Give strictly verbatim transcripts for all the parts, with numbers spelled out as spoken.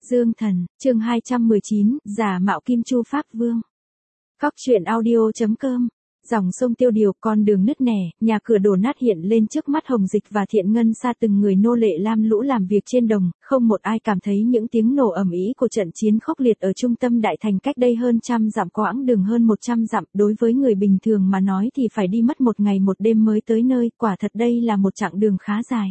Dương Thần, chương hai trăm mười chín, giả mạo Kim Chu Pháp Vương. Cóc truyện audio chấm com. Dòng sông Tiêu Điều, con đường nứt nẻ, nhà cửa đổ nát hiện lên trước mắt Hồng Dịch và Thiện Ngân Sa, từng người nô lệ lam lũ làm việc trên đồng, không một ai cảm thấy những tiếng nổ ầm ĩ của trận chiến khốc liệt ở trung tâm đại thành cách đây hơn trăm dặm, quãng đường hơn một trăm dặm, đối với người bình thường mà nói thì phải đi mất một ngày một đêm mới tới nơi, quả thật đây là một chặng đường khá dài.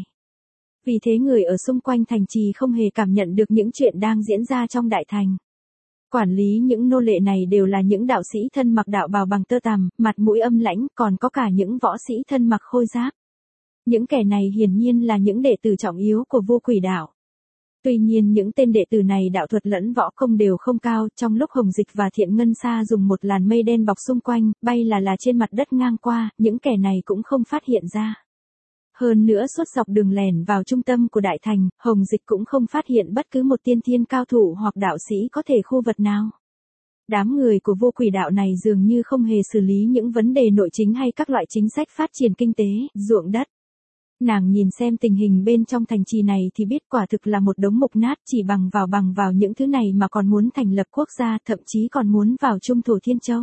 Vì thế người ở xung quanh thành trì không hề cảm nhận được những chuyện đang diễn ra trong đại thành. Quản lý những nô lệ này đều là những đạo sĩ thân mặc đạo bào bằng tơ tằm, mặt mũi âm lãnh, còn có cả những võ sĩ thân mặc khôi giáp. Những kẻ này hiển nhiên là những đệ tử trọng yếu của Vô Quỷ Đạo. Tuy nhiên những tên đệ tử này đạo thuật lẫn võ công đều không cao, trong lúc Hồng Dịch và Thiện Ngân Sa dùng một làn mây đen bọc xung quanh, bay là là trên mặt đất ngang qua, những kẻ này cũng không phát hiện ra. Hơn nữa suốt dọc đường lẻn vào trung tâm của đại thành, Hồng Dịch cũng không phát hiện bất cứ một tiên thiên cao thủ hoặc đạo sĩ có thể khu vật nào. Đám người của Vô Quỷ Đạo này dường như không hề xử lý những vấn đề nội chính hay các loại chính sách phát triển kinh tế, ruộng đất. Nàng nhìn xem tình hình bên trong thành trì này thì biết quả thực là một đống mục nát, chỉ bằng vào bằng vào những thứ này mà còn muốn thành lập quốc gia, thậm chí còn muốn vào Trung Thổ Thiên Châu.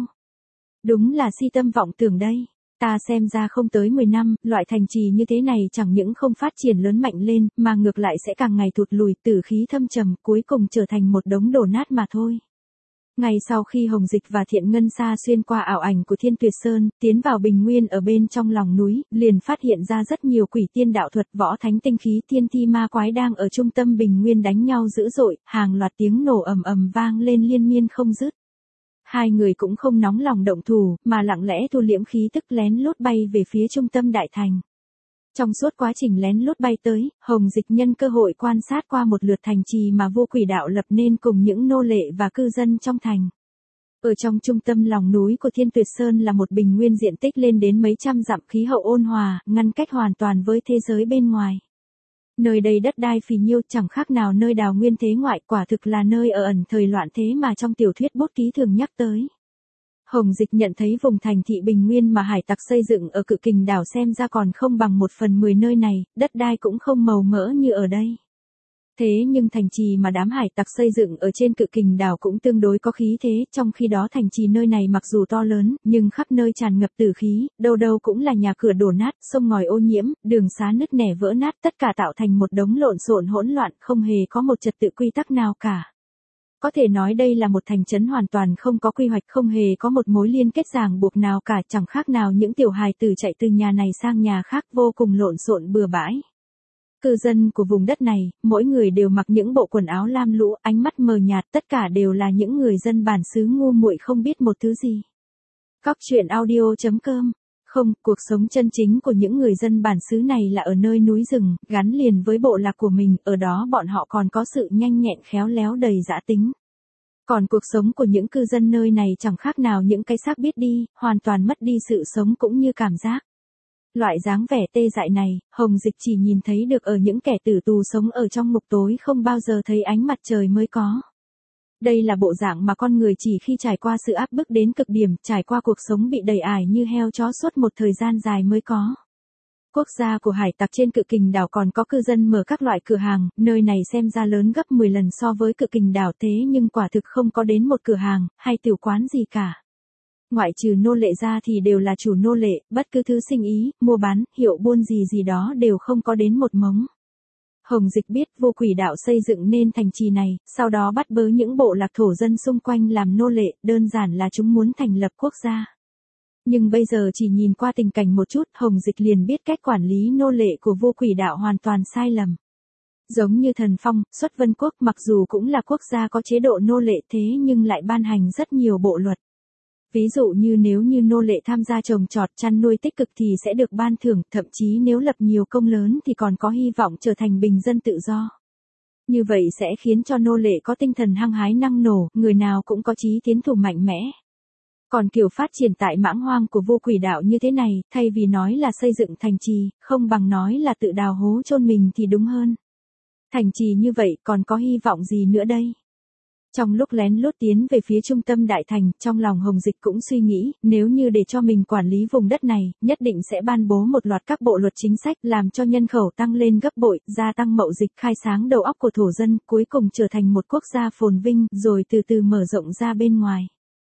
Đúng là si tâm vọng tưởng đây. Ta xem ra không tới mười năm, loại thành trì như thế này chẳng những không phát triển lớn mạnh lên, mà ngược lại sẽ càng ngày thụt lùi, tử khí thâm trầm, cuối cùng trở thành một đống đổ nát mà thôi. Ngay sau khi Hồng Dịch và Thiện Ngân Sa xuyên qua ảo ảnh của Thiên Tuyệt Sơn, tiến vào bình nguyên ở bên trong lòng núi, liền phát hiện ra rất nhiều quỷ tiên đạo thuật, võ thánh tinh khí, tiên thi ma quái đang ở trung tâm bình nguyên đánh nhau dữ dội, hàng loạt tiếng nổ ầm ầm vang lên liên miên không dứt. Hai người cũng không nóng lòng động thủ, mà lặng lẽ thu liễm khí tức lén lút bay về phía trung tâm đại thành. Trong suốt quá trình lén lút bay tới, Hồng Dịch nhân cơ hội quan sát qua một lượt thành trì mà Vô Quỷ Đạo lập nên cùng những nô lệ và cư dân trong thành. Ở trong trung tâm lòng núi của Thiên Tuyệt Sơn là một bình nguyên diện tích lên đến mấy trăm dặm, khí hậu ôn hòa, ngăn cách hoàn toàn với thế giới bên ngoài. Nơi đây đất đai phì nhiêu, chẳng khác nào nơi đào nguyên thế ngoại, quả thực là nơi ở ẩn thời loạn thế mà trong tiểu thuyết bút ký thường nhắc tới. Hồng Dịch nhận thấy vùng thành thị bình nguyên mà hải tặc xây dựng ở Cự Kình đảo xem ra còn không bằng một phần mười nơi này, đất đai cũng không màu mỡ như ở đây. Thế nhưng thành trì mà đám hải tặc xây dựng ở trên Cự Kình đảo cũng tương đối có khí thế, trong khi đó thành trì nơi này mặc dù to lớn, nhưng khắp nơi tràn ngập tử khí, đâu đâu cũng là nhà cửa đổ nát, sông ngòi ô nhiễm, đường xá nứt nẻ vỡ nát, tất cả tạo thành một đống lộn xộn hỗn loạn, không hề có một trật tự quy tắc nào cả. Có thể nói đây là một thành trấn hoàn toàn không có quy hoạch, không hề có một mối liên kết ràng buộc nào cả, chẳng khác nào những tiểu hài tử chạy từ nhà này sang nhà khác, vô cùng lộn xộn bừa bãi. Cư dân của vùng đất này, mỗi người đều mặc những bộ quần áo lam lũ, ánh mắt mờ nhạt, tất cả đều là những người dân bản xứ ngu muội không biết một thứ gì. Cóc truyện audio chấm com. Không, cuộc sống chân chính của những người dân bản xứ này là ở nơi núi rừng, gắn liền với bộ lạc của mình, ở đó bọn họ còn có sự nhanh nhẹn khéo léo đầy dã tính. Còn cuộc sống của những cư dân nơi này chẳng khác nào những cái xác biết đi, hoàn toàn mất đi sự sống cũng như cảm giác. Loại dáng vẻ tê dại này, Hồng Dịch chỉ nhìn thấy được ở những kẻ tử tù sống ở trong ngục tối không bao giờ thấy ánh mặt trời mới có. Đây là bộ dạng mà con người chỉ khi trải qua sự áp bức đến cực điểm, trải qua cuộc sống bị đầy ải như heo chó suốt một thời gian dài mới có. Quốc gia của hải tặc trên Cự Kình đảo còn có cư dân mở các loại cửa hàng, nơi này xem ra lớn gấp mười lần so với Cự Kình đảo, thế nhưng quả thực không có đến một cửa hàng, hay tiểu quán gì cả. Ngoại trừ nô lệ ra thì đều là chủ nô lệ, bất cứ thứ sinh ý, mua bán, hiệu buôn gì gì đó đều không có đến một mống. Hồng Dịch biết Vô Quỷ Đạo xây dựng nên thành trì này, sau đó bắt bớ những bộ lạc thổ dân xung quanh làm nô lệ, đơn giản là chúng muốn thành lập quốc gia. Nhưng bây giờ chỉ nhìn qua tình cảnh một chút, Hồng Dịch liền biết cách quản lý nô lệ của Vô Quỷ Đạo hoàn toàn sai lầm. Giống như Thần Phong, Xuất Vân Quốc mặc dù cũng là quốc gia có chế độ nô lệ thế nhưng lại ban hành rất nhiều bộ luật. Ví dụ như nếu như nô lệ tham gia trồng trọt chăn nuôi tích cực thì sẽ được ban thưởng, thậm chí nếu lập nhiều công lớn thì còn có hy vọng trở thành bình dân tự do. Như vậy sẽ khiến cho nô lệ có tinh thần hăng hái năng nổ, người nào cũng có chí tiến thủ mạnh mẽ. Còn kiểu phát triển tại mãng hoang của Vô Quỷ Đạo như thế này, thay vì nói là xây dựng thành trì, không bằng nói là tự đào hố chôn mình thì đúng hơn. Thành trì như vậy còn có hy vọng gì nữa đây? Trong lúc lén lút tiến về phía trung tâm đại thành, trong lòng Hồng Dịch cũng suy nghĩ, nếu như để cho mình quản lý vùng đất này, nhất định sẽ ban bố một loạt các bộ luật chính sách làm cho nhân khẩu tăng lên gấp bội, gia tăng mậu dịch, khai sáng đầu óc của thổ dân, cuối cùng trở thành một quốc gia phồn vinh, rồi từ từ mở rộng ra bên ngoài.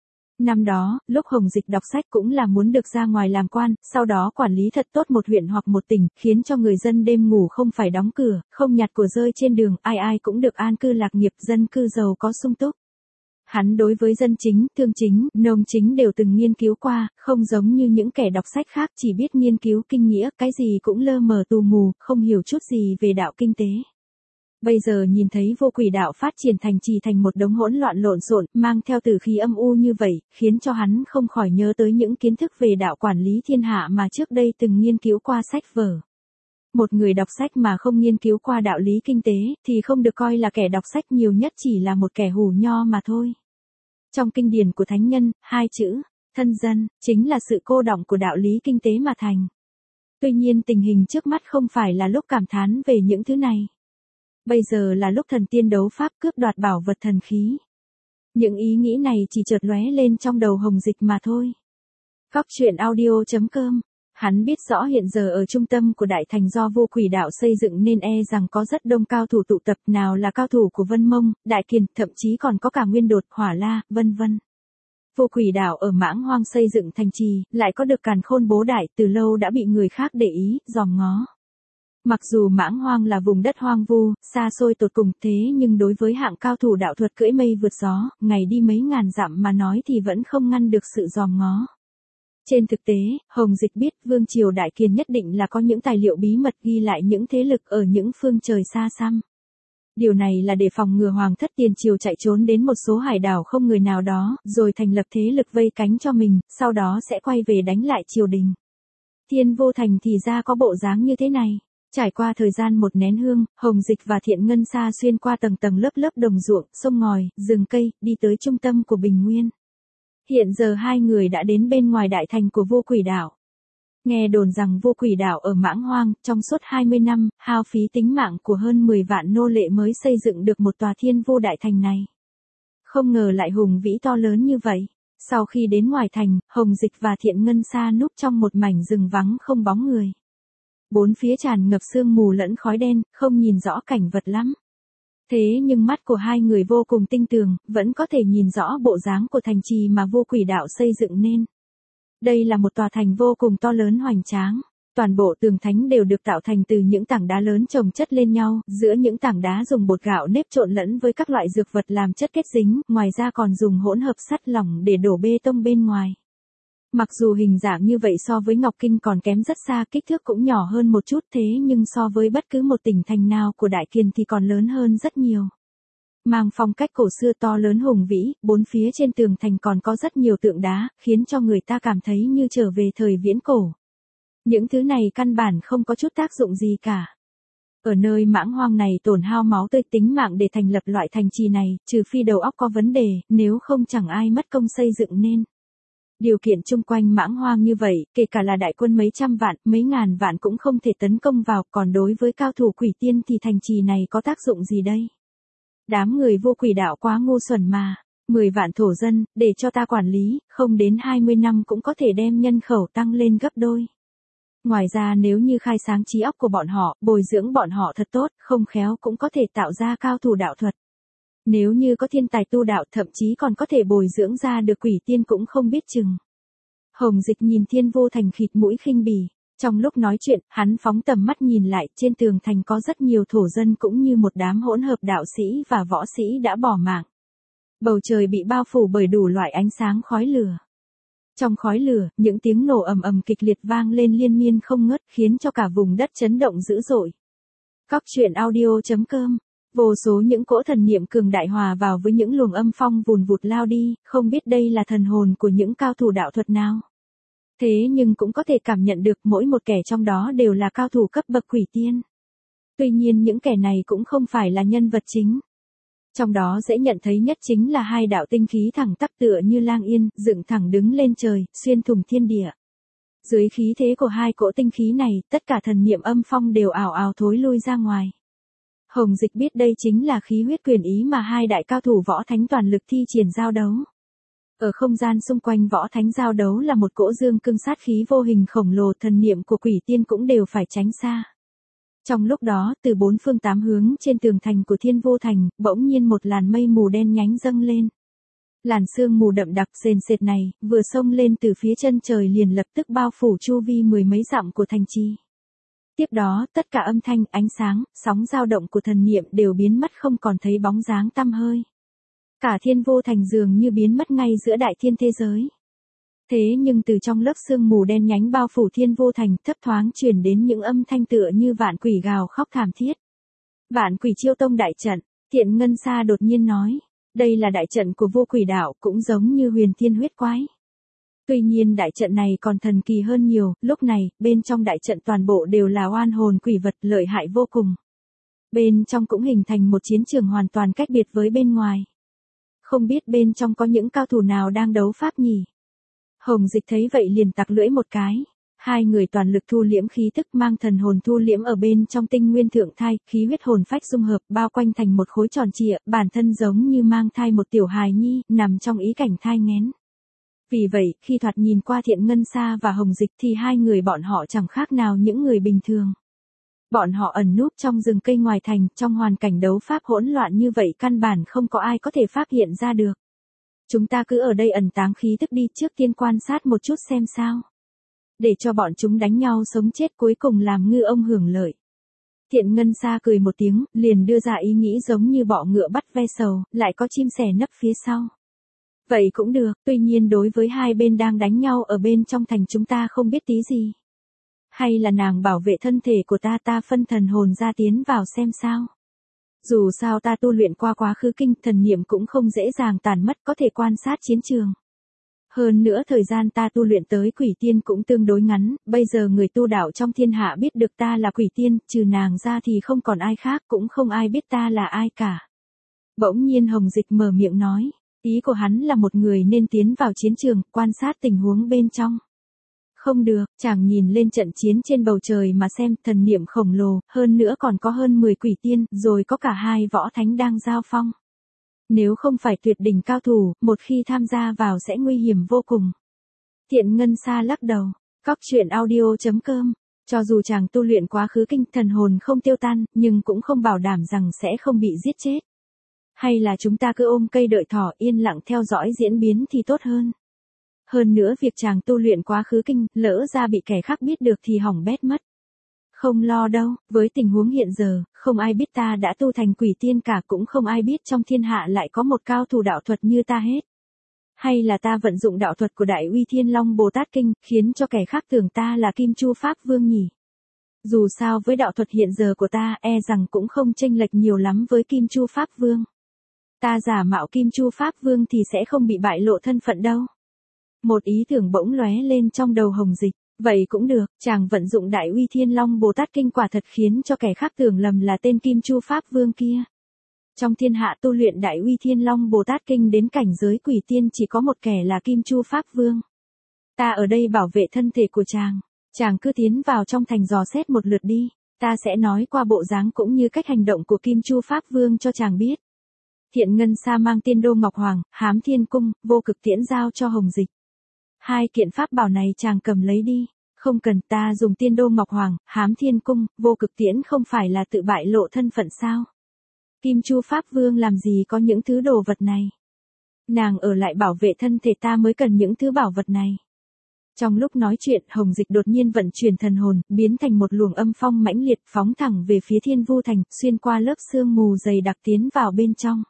Năm đó, lúc Hồng Dịch đọc sách cũng là muốn được ra ngoài làm quan, sau đó quản lý thật tốt một huyện hoặc một tỉnh, khiến cho người dân đêm ngủ không phải đóng cửa, không nhặt của rơi trên đường, ai ai cũng được an cư lạc nghiệp, dân cư giàu có sung túc. Hắn đối với dân chính, thương chính, nông chính đều từng nghiên cứu qua, không giống như những kẻ đọc sách khác chỉ biết nghiên cứu kinh nghĩa, cái gì cũng lơ mờ tù mù, không hiểu chút gì về đạo kinh tế. Bây giờ nhìn thấy Vô Quỷ Đạo phát triển thành trì thành một đống hỗn loạn lộn xộn, mang theo tử khí âm u như vậy, khiến cho hắn không khỏi nhớ tới những kiến thức về đạo quản lý thiên hạ mà trước đây từng nghiên cứu qua sách vở. Một người đọc sách mà không nghiên cứu qua đạo lý kinh tế, thì không được coi là kẻ đọc sách, nhiều nhất chỉ là một kẻ hủ nho mà thôi. Trong kinh điển của thánh nhân, hai chữ, thân dân, chính là sự cô đọng của đạo lý kinh tế mà thành. Tuy nhiên tình hình trước mắt không phải là lúc cảm thán về những thứ này. Bây giờ là lúc thần tiên đấu pháp cướp đoạt bảo vật thần khí. Những ý nghĩ này chỉ chợt lóe lên trong đầu Hồng Dịch mà thôi. Góc truyện audio chấm com. Hắn biết rõ hiện giờ ở trung tâm của đại thành do Vô Quỷ Đạo xây dựng nên e rằng có rất đông cao thủ tụ tập, nào là cao thủ của Vân Mông, Đại Kiền, thậm chí còn có cả Nguyên Đột, Hỏa La, vân vân. Vô Quỷ Đạo ở Mãng Hoang xây dựng thành trì, lại có được Càn Khôn Bố Đại, từ lâu đã bị người khác để ý, dòm ngó. Mặc dù Mãng Hoang là vùng đất hoang vu, xa xôi tột cùng, thế nhưng đối với hạng cao thủ đạo thuật cưỡi mây vượt gió, ngày đi mấy ngàn dặm mà nói thì vẫn không ngăn được sự dòm ngó. Trên thực tế, Hồng Dịch biết Vương Triều Đại Kiền nhất định là có những tài liệu bí mật ghi lại những thế lực ở những phương trời xa xăm. Điều này là để phòng ngừa Hoàng thất Tiền Triều chạy trốn đến một số hải đảo không người nào đó, rồi thành lập thế lực vây cánh cho mình, sau đó sẽ quay về đánh lại triều đình. Thiên Vô Thành thì ra có bộ dáng như thế này. Trải qua thời gian một nén hương, Hồng Dịch và Thiện Ngân Sa xuyên qua tầng tầng lớp lớp đồng ruộng, sông ngòi, rừng cây, đi tới trung tâm của Bình Nguyên. Hiện giờ hai người đã đến bên ngoài đại thành của Vô Quỷ Đạo. Nghe đồn rằng Vô Quỷ Đạo ở Mãng Hoang, trong suốt hai mươi năm, hao phí tính mạng của hơn mười vạn nô lệ mới xây dựng được một tòa Thiên Vô Đại Thành này. Không ngờ lại hùng vĩ to lớn như vậy. Sau khi đến ngoài thành, Hồng Dịch và Thiện Ngân Sa núp trong một mảnh rừng vắng không bóng người. Bốn phía tràn ngập sương mù lẫn khói đen, không nhìn rõ cảnh vật lắm. Thế nhưng mắt của hai người vô cùng tinh tường, vẫn có thể nhìn rõ bộ dáng của thành trì mà Vô Quỷ Đạo xây dựng nên. Đây là một tòa thành vô cùng to lớn hoành tráng. Toàn bộ tường thánh đều được tạo thành từ những tảng đá lớn chồng chất lên nhau, giữa những tảng đá dùng bột gạo nếp trộn lẫn với các loại dược vật làm chất kết dính, ngoài ra còn dùng hỗn hợp sắt lỏng để đổ bê tông bên ngoài. Mặc dù hình dạng như vậy so với Ngọc Kinh còn kém rất xa, kích thước cũng nhỏ hơn một chút, thế nhưng so với bất cứ một tỉnh thành nào của Đại Kiền thì còn lớn hơn rất nhiều. Mang phong cách cổ xưa to lớn hùng vĩ, bốn phía trên tường thành còn có rất nhiều tượng đá, khiến cho người ta cảm thấy như trở về thời viễn cổ. Những thứ này căn bản không có chút tác dụng gì cả. Ở nơi Mãng Hoang này tổn hao máu tươi tính mạng để thành lập loại thành trì này, trừ phi đầu óc có vấn đề, nếu không chẳng ai mất công xây dựng nên. Điều kiện chung quanh Mãng Hoang như vậy, kể cả là đại quân mấy trăm vạn, mấy ngàn vạn cũng không thể tấn công vào, còn đối với cao thủ quỷ tiên thì thành trì này có tác dụng gì đây? Đám người Vô Quỷ Đạo quá ngu xuẩn mà, mười vạn thổ dân, để cho ta quản lý, không đến hai mươi năm cũng có thể đem nhân khẩu tăng lên gấp đôi. Ngoài ra nếu như khai sáng trí óc của bọn họ, bồi dưỡng bọn họ thật tốt, không khéo cũng có thể tạo ra cao thủ đạo thuật. Nếu như có thiên tài tu đạo, thậm chí còn có thể bồi dưỡng ra được quỷ tiên cũng không biết chừng. Hồng Dịch nhìn Thiên Vô Thành khịt mũi khinh bỉ. Trong lúc nói chuyện, hắn phóng tầm mắt nhìn lại, trên tường thành có rất nhiều thổ dân cũng như một đám hỗn hợp đạo sĩ và võ sĩ đã bỏ mạng. Bầu trời bị bao phủ bởi đủ loại ánh sáng khói lửa. Trong khói lửa, những tiếng nổ ầm ầm kịch liệt vang lên liên miên không ngớt, khiến cho cả vùng đất chấn động dữ dội. Góc truyện audio chấm com. Vô số những cỗ thần niệm cường đại hòa vào với những luồng âm phong vùn vụt lao đi, không biết đây là thần hồn của những cao thủ đạo thuật nào. Thế nhưng cũng có thể cảm nhận được mỗi một kẻ trong đó đều là cao thủ cấp bậc quỷ tiên. Tuy nhiên những kẻ này cũng không phải là nhân vật chính. Trong đó dễ nhận thấy nhất chính là hai đạo tinh khí thẳng tắp tựa như lang yên, dựng thẳng đứng lên trời, xuyên thủng thiên địa. Dưới khí thế của hai cỗ tinh khí này, tất cả thần niệm âm phong đều ảo ảo thối lui ra ngoài. Hồng Dịch biết đây chính là khí huyết quyền ý mà hai đại cao thủ võ thánh toàn lực thi triển giao đấu. Ở không gian xung quanh võ thánh giao đấu là một cỗ dương cương sát khí vô hình khổng lồ, thần niệm của quỷ tiên cũng đều phải tránh xa. Trong lúc đó, từ bốn phương tám hướng trên tường thành của Thiên Vô Thành, bỗng nhiên một làn mây mù đen nhánh dâng lên. Làn sương mù đậm đặc sền sệt này, vừa xông lên từ phía chân trời liền lập tức bao phủ chu vi mười mấy dặm của thành trì. Tiếp đó, tất cả âm thanh, ánh sáng, sóng dao động của thần niệm đều biến mất không còn thấy bóng dáng tăm hơi. Cả Thiên Vô Thành dường như biến mất ngay giữa đại thiên thế giới. Thế nhưng từ trong lớp sương mù đen nhánh bao phủ Thiên Vô Thành, thấp thoáng truyền đến những âm thanh tựa như vạn quỷ gào khóc thảm thiết. Vạn Quỷ Chiêu Tông đại trận, Thiện Ngân Sa đột nhiên nói, đây là đại trận của Vô Quỷ đạo, cũng giống như Huyền Thiên huyết quái. Tuy nhiên đại trận này còn thần kỳ hơn nhiều, lúc này, bên trong đại trận toàn bộ đều là oan hồn quỷ vật lợi hại vô cùng. Bên trong cũng hình thành một chiến trường hoàn toàn cách biệt với bên ngoài. Không biết bên trong có những cao thủ nào đang đấu pháp nhỉ? Hồng Dịch thấy vậy liền tặc lưỡi một cái. Hai người toàn lực thu liễm khí tức, mang thần hồn thu liễm ở bên trong tinh nguyên thượng thai, khí huyết hồn phách dung hợp, bao quanh thành một khối tròn trịa, bản thân giống như mang thai một tiểu hài nhi, nằm trong ý cảnh thai nghén. Vì vậy, khi thoạt nhìn qua Thiện Ngân Sa và Hồng Dịch thì hai người bọn họ chẳng khác nào những người bình thường. Bọn họ ẩn núp trong rừng cây ngoài thành, trong hoàn cảnh đấu pháp hỗn loạn như vậy căn bản không có ai có thể phát hiện ra được. Chúng ta cứ ở đây ẩn táng khí tức đi, trước tiên quan sát một chút xem sao. Để cho bọn chúng đánh nhau sống chết, cuối cùng làm ngư ông hưởng lợi. Thiện Ngân Sa cười một tiếng, liền đưa ra ý nghĩ giống như bọ ngựa bắt ve sầu, lại có chim sẻ nấp phía sau. Vậy cũng được, tuy nhiên đối với hai bên đang đánh nhau ở bên trong thành chúng ta không biết tí gì. Hay là nàng bảo vệ thân thể của ta, ta phân thần hồn ra tiến vào xem sao. Dù sao ta tu luyện qua quá khứ kinh, thần niệm cũng không dễ dàng tàn mất, có thể quan sát chiến trường. Hơn nữa thời gian ta tu luyện tới quỷ tiên cũng tương đối ngắn, bây giờ người tu đạo trong thiên hạ biết được ta là quỷ tiên, trừ nàng ra thì không còn ai khác, cũng không ai biết ta là ai cả. Bỗng nhiên Hồng Dịch mở miệng nói, ý của hắn là một người nên tiến vào chiến trường, quan sát tình huống bên trong. Không được, chàng nhìn lên trận chiến trên bầu trời mà xem, thần niệm khổng lồ, hơn nữa còn có hơn mười quỷ tiên, rồi có cả hai võ thánh đang giao phong. Nếu không phải tuyệt đỉnh cao thủ, một khi tham gia vào sẽ nguy hiểm vô cùng. Thiện Ngân Sa lắc đầu, cóc truyện audio chấm com, cho dù chàng tu luyện quá khứ kinh, thần hồn không tiêu tan, nhưng cũng không bảo đảm rằng sẽ không bị giết chết. Hay là chúng ta cứ ôm cây đợi thỏ, yên lặng theo dõi diễn biến thì tốt hơn. Hơn nữa việc chàng tu luyện quá khứ kinh, lỡ ra bị kẻ khác biết được thì hỏng bét mất. Không lo đâu, với tình huống hiện giờ, không ai biết ta đã tu thành quỷ tiên cả, cũng không ai biết trong thiên hạ lại có một cao thủ đạo thuật như ta hết. Hay là ta vận dụng đạo thuật của Đại Uy Thiên Long Bồ Tát Kinh, khiến cho kẻ khác tưởng ta là Kim Chu Pháp Vương nhỉ? Dù sao với đạo thuật hiện giờ của ta, e rằng cũng không chênh lệch nhiều lắm với Kim Chu Pháp Vương. Ta giả mạo Kim Chu Pháp Vương thì sẽ không bị bại lộ thân phận đâu. Một ý tưởng bỗng lóe lên trong đầu Hồng Dịch, vậy cũng được, chàng vận dụng Đại Uy Thiên Long Bồ Tát Kinh quả thật khiến cho kẻ khác tưởng lầm là tên Kim Chu Pháp Vương kia. Trong thiên hạ tu luyện Đại Uy Thiên Long Bồ Tát Kinh đến cảnh giới quỷ tiên chỉ có một kẻ là Kim Chu Pháp Vương. Ta ở đây bảo vệ thân thể của chàng, chàng cứ tiến vào trong thành dò xét một lượt đi, ta sẽ nói qua bộ dáng cũng như cách hành động của Kim Chu Pháp Vương cho chàng biết. Thiện Ngân Sa mang Tiên Đô Ngọc Hoàng, Hám Thiên Cung, Vô Cực Tiễn giao cho Hồng Dịch. Hai kiện pháp bảo này chàng cầm lấy đi, không cần, ta dùng Tiên Đô Ngọc Hoàng, Hám Thiên Cung, Vô Cực Tiễn không phải là tự bại lộ thân phận sao? Kim Chu Pháp Vương làm gì có những thứ đồ vật này? Nàng ở lại bảo vệ thân thể ta mới cần những thứ bảo vật này. Trong lúc nói chuyện, Hồng Dịch đột nhiên vận chuyển thần hồn, biến thành một luồng âm phong mãnh liệt, phóng thẳng về phía Thiên Vu Thành, xuyên qua lớp sương mù dày đặc tiến vào bên trong.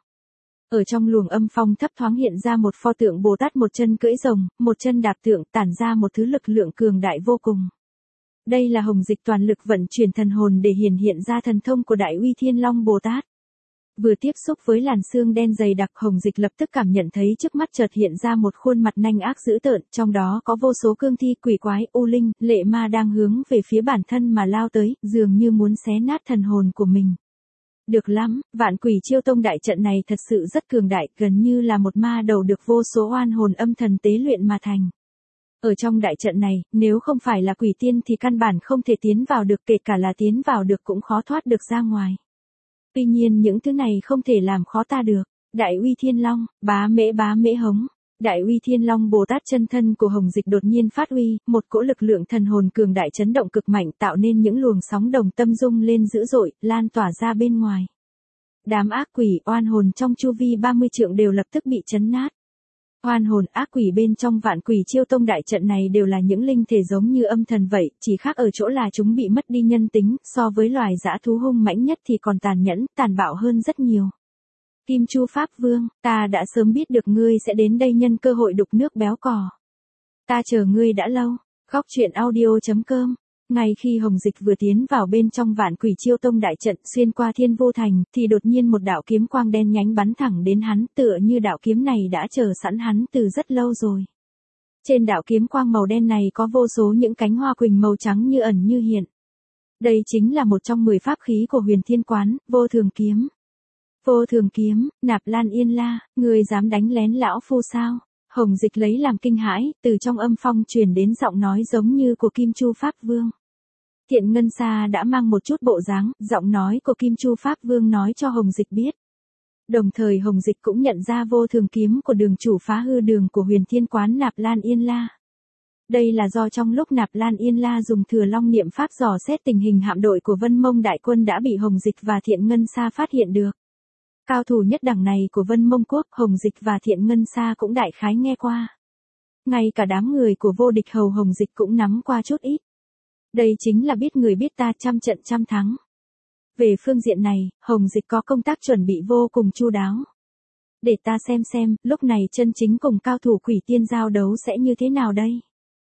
Ở trong luồng âm phong thấp thoáng hiện ra một pho tượng Bồ Tát, một chân cưỡi rồng, một chân đạp tượng, tản ra một thứ lực lượng cường đại vô cùng. Đây là Hồng Dịch toàn lực vận chuyển thần hồn để hiển hiện ra thần thông của Đại Uy Thiên Long Bồ Tát. Vừa tiếp xúc với làn sương đen dày đặc, Hồng Dịch lập tức cảm nhận thấy trước mắt chợt hiện ra một khuôn mặt nanh ác dữ tợn, trong đó có vô số cương thi, quỷ quái, u linh, lệ ma đang hướng về phía bản thân mà lao tới, dường như muốn xé nát thần hồn của mình. Được lắm, Vạn Quỷ Chiêu Tông đại trận này thật sự rất cường đại, gần như là một ma đầu được vô số oan hồn âm thần tế luyện mà thành. Ở trong đại trận này, nếu không phải là quỷ tiên thì căn bản không thể tiến vào được, kể cả là tiến vào được cũng khó thoát được ra ngoài. Tuy nhiên những thứ này không thể làm khó ta được. Đại uy Thiên Long, bá mễ bá mễ hống. Đại uy Thiên Long Bồ Tát chân thân của Hồng Dịch đột nhiên phát uy, một cỗ lực lượng thần hồn cường đại chấn động cực mạnh tạo nên những luồng sóng đồng tâm rung lên dữ dội, lan tỏa ra bên ngoài. Đám ác quỷ oan hồn trong chu vi ba mươi trượng đều lập tức bị chấn nát. Oan hồn ác quỷ bên trong Vạn Quỷ Chiêu Tông đại trận này đều là những linh thể giống như âm thần vậy, chỉ khác ở chỗ là chúng bị mất đi nhân tính, so với loài dã thú hung mãnh nhất thì còn tàn nhẫn, tàn bạo hơn rất nhiều. Kim Chu Pháp Vương, ta đã sớm biết được ngươi sẽ đến đây nhân cơ hội đục nước béo cò. Ta chờ ngươi đã lâu. Góc truyện audio.com. Ngay khi Hồng Dịch vừa tiến vào bên trong Vạn Quỷ Chiêu Tông đại trận xuyên qua Thiên Vô Thành, thì đột nhiên một đạo kiếm quang đen nhánh bắn thẳng đến hắn, tựa như đạo kiếm này đã chờ sẵn hắn từ rất lâu rồi. Trên đạo kiếm quang màu đen này có vô số những cánh hoa quỳnh màu trắng như ẩn như hiện. Đây chính là một trong mười pháp khí của Huyền Thiên Quán, Vô Thường Kiếm. Vô Thường Kiếm, Nạp Lan Yên La, ngươi dám đánh lén lão phu sao? Hồng Dịch lấy làm kinh hãi, từ trong âm phong truyền đến giọng nói giống như của Kim Chu Pháp Vương. Thiện Ngân Sa đã mang một chút bộ dáng, giọng nói của Kim Chu Pháp Vương nói cho Hồng Dịch biết. Đồng thời Hồng Dịch cũng nhận ra Vô Thường Kiếm của đường chủ phá hư đường của Huyền Thiên Quán Nạp Lan Yên La. Đây là do trong lúc Nạp Lan Yên La dùng Thừa Long niệm pháp dò xét tình hình hạm đội của Vân Mông đại quân đã bị Hồng Dịch và Thiện Ngân Sa phát hiện được. Cao thủ nhất đẳng này của Vân Mông Quốc, Hồng Dịch và Thiện Ngân Sa cũng đại khái nghe qua. Ngay cả đám người của Vô Địch Hầu Hồng Dịch cũng nắm qua chút ít. Đây chính là biết người biết ta trăm trận trăm thắng. Về phương diện này, Hồng Dịch có công tác chuẩn bị vô cùng chu đáo. Để ta xem xem, lúc này chân chính cùng cao thủ quỷ tiên giao đấu sẽ như thế nào đây?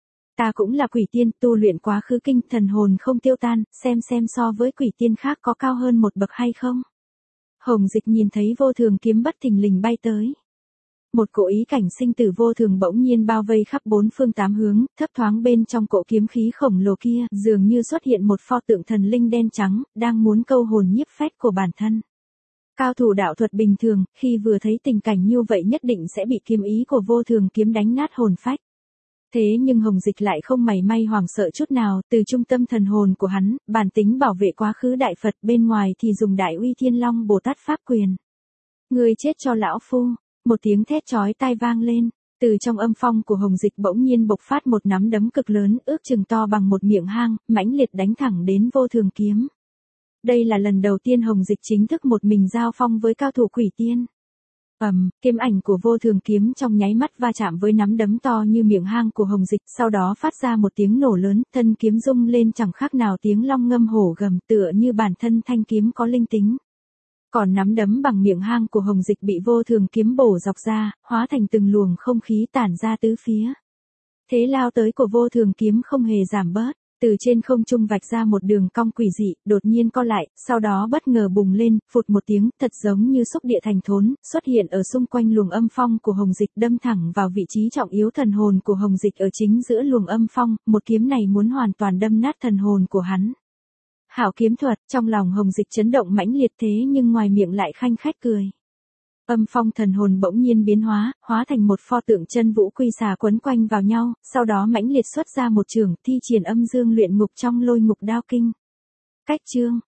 Ta cũng là quỷ tiên, tu luyện quá khứ kinh thần hồn không tiêu tan, xem xem so với quỷ tiên khác có cao hơn một bậc hay không? Hồng Dịch nhìn thấy Vô Thường Kiếm bất thình lình bay tới. Một cỗ ý cảnh sinh tử vô thường bỗng nhiên bao vây khắp bốn phương tám hướng, thấp thoáng bên trong cỗ kiếm khí khổng lồ kia, dường như xuất hiện một pho tượng thần linh đen trắng, đang muốn câu hồn nhiếp phách của bản thân. Cao thủ đạo thuật bình thường, khi vừa thấy tình cảnh như vậy nhất định sẽ bị kiếm ý của Vô Thường Kiếm đánh nát hồn phách. Thế nhưng Hồng Dịch lại không mảy may hoảng sợ chút nào, từ trung tâm thần hồn của hắn, bản tính bảo vệ quá khứ đại Phật, bên ngoài thì dùng Đại Uy Thiên Long Bồ Tát pháp quyền. Ngươi chết cho lão phu, một tiếng thét chói tai vang lên, từ trong âm phong của Hồng Dịch bỗng nhiên bộc phát một nắm đấm cực lớn, ước chừng to bằng một miệng hang, mãnh liệt đánh thẳng đến Vô Thường Kiếm. Đây là lần đầu tiên Hồng Dịch chính thức một mình giao phong với cao thủ quỷ tiên. Ầm, kiếm ảnh của Vô Thường Kiếm trong nháy mắt va chạm với nắm đấm to như miệng hang của Hồng Dịch, sau đó phát ra một tiếng nổ lớn, thân kiếm rung lên chẳng khác nào tiếng long ngâm hổ gầm, tựa như bản thân thanh kiếm có linh tính. Còn nắm đấm bằng miệng hang của Hồng Dịch bị Vô Thường Kiếm bổ dọc ra, hóa thành từng luồng không khí tản ra tứ phía. Thế lao tới của Vô Thường Kiếm không hề giảm bớt. Từ trên không trung vạch ra một đường cong quỷ dị, đột nhiên co lại, sau đó bất ngờ bùng lên, phụt một tiếng, thật giống như xúc địa thành thốn, xuất hiện ở xung quanh luồng âm phong của Hồng Dịch, đâm thẳng vào vị trí trọng yếu thần hồn của Hồng Dịch ở chính giữa luồng âm phong, một kiếm này muốn hoàn toàn đâm nát thần hồn của hắn. Hảo kiếm thuật, trong lòng Hồng Dịch chấn động mãnh liệt thế nhưng ngoài miệng lại khanh khách cười. Âm phong thần hồn bỗng nhiên biến hóa, hóa thành một pho tượng chân vũ quy xà quấn quanh vào nhau, sau đó mãnh liệt xuất ra một trường, thi triển âm dương luyện ngục trong lôi ngục đao kinh. Cách chương,